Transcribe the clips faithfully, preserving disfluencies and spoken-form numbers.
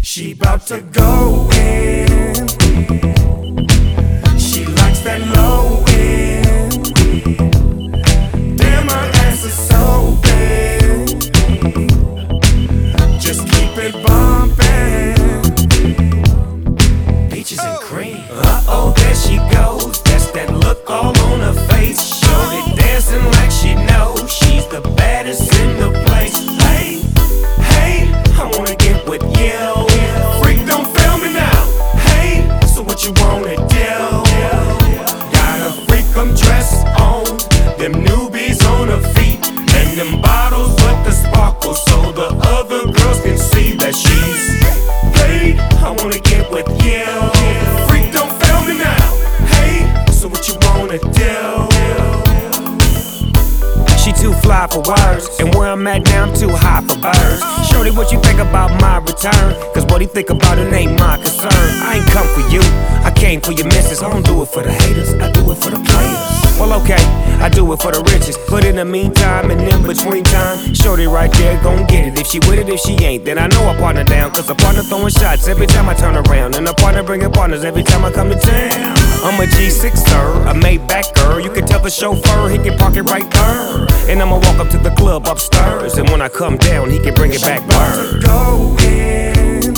She bout to go in. She likes that low end. Damn, her ass is so big. Just keep it bumpin'. Peaches and cream. Uh-oh, there she goes. That's that look all on her face. Shorty dancing like she knows she's the baddest in the place. Hey, hey, I wanna get with you. Freak, don't fail me now. Hey, so what you wanna do? Got a freak, I'm dressed on. Them newbies on her feet. And them bottles with the sparkle, so the other girls can see that she's paid. I wanna get with you. Freak, don't fail me now. Hey, so what you wanna do? She too fly for words, and where I'm at now I'm too high for birds. Shorty, what you think about my return? Cause what he think about it ain't my concern. I ain't come for you, I came for your missus. I don't do it for the haters, I do it for the players. Well okay, I do it for the riches. But in the meantime and in between time, shorty right there gon' get it. If she with it, if she ain't, then I know I partner down. Cause a partner throwing shots every time I turn around, and a partner bringing partners every time I come to town. I'm a G six-er, a Maybach-er. You can tell the chauffeur he can park it right there. And I'ma walk up to the club upstairs, and when I come down, he can bring it back word. Go in.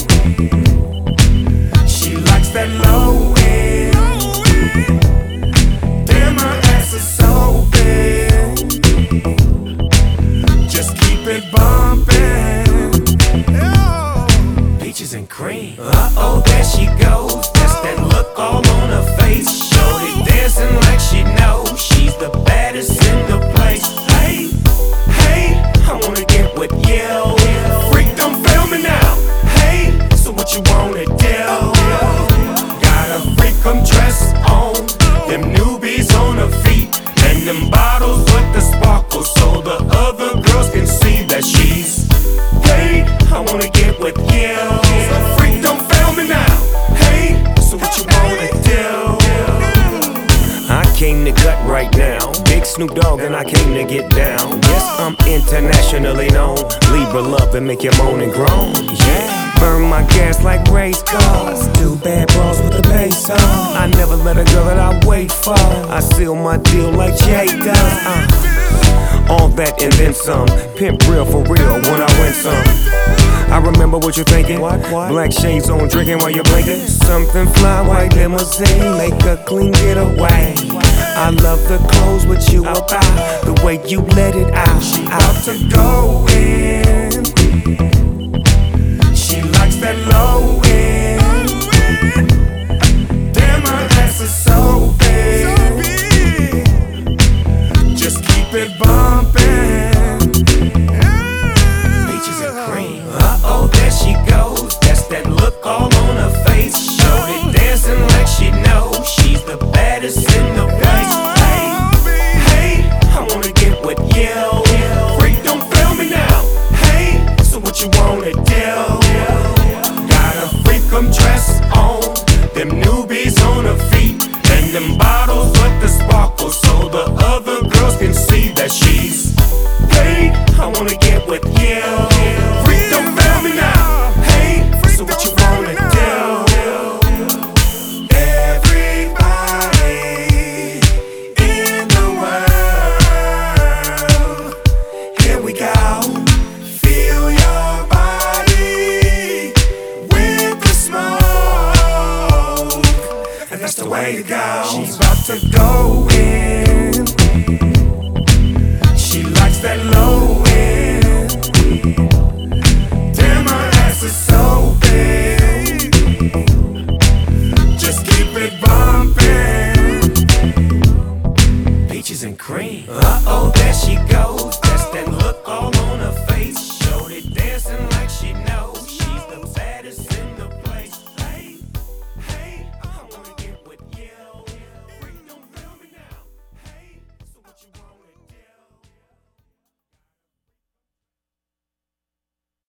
She likes that low end. Damn, her ass is so big. Just keep it bumpin'. Peaches and cream. Uh-oh, there she goes. That's that look all on her face. Shorty dancing like she knows she's the baddest in the place. Hey, hey, I wanna get with you. Freak, don't fail me now. Hey, so what you wanna do? Got a freak, I'm dressed on. Them newbies on her feet. And them bottles with the sparkle, so the other girls can see that she's paid. I wanna get with you. Freak, don't fail me now. Hey, so what you wanna do? I came to cut right now. Big Snoop Dogg and I came to get down. Yes, I'm internationally known. Libra love and make you moan and groan. Yeah. Burn my gas like race cars. Two bad bras with the bass on. I never let a girl that I wait for. I seal my deal like Jay does. Uh. All that and then some. Pimp real for real when I win some. I remember what you're thinking. What, what? Black shades on, drinking while you're blinking. Something fly, white limousine, make a clean getaway. I love the clothes with you about, the way you let it out. She out to go in. She likes that low end. Damn, her ass is so big. Just keep it bumpin'. Peaches and cream. Uh-oh, there she goes. That's that look all on her face. Shorty dancing like she knows she's the baddest in the place. Hey, hey, I wanna get with you. Freak, don't fail me now. Hey, so what you wanna do? Got a freak, I'm dressed on. Them newbies on her feet. And them bottles with the sparkle, so the other girls can see that she's paid. I wanna get with you. Freak, don't fail me now. Hey, so what you wanna do? Everybody in the world, here we go. Feel your body with the smoke, and that's the way to go. She's about to go in. She likes that low end. Damn, her ass is so big. Just keep it bumpin'. Peaches and cream. Uh-oh,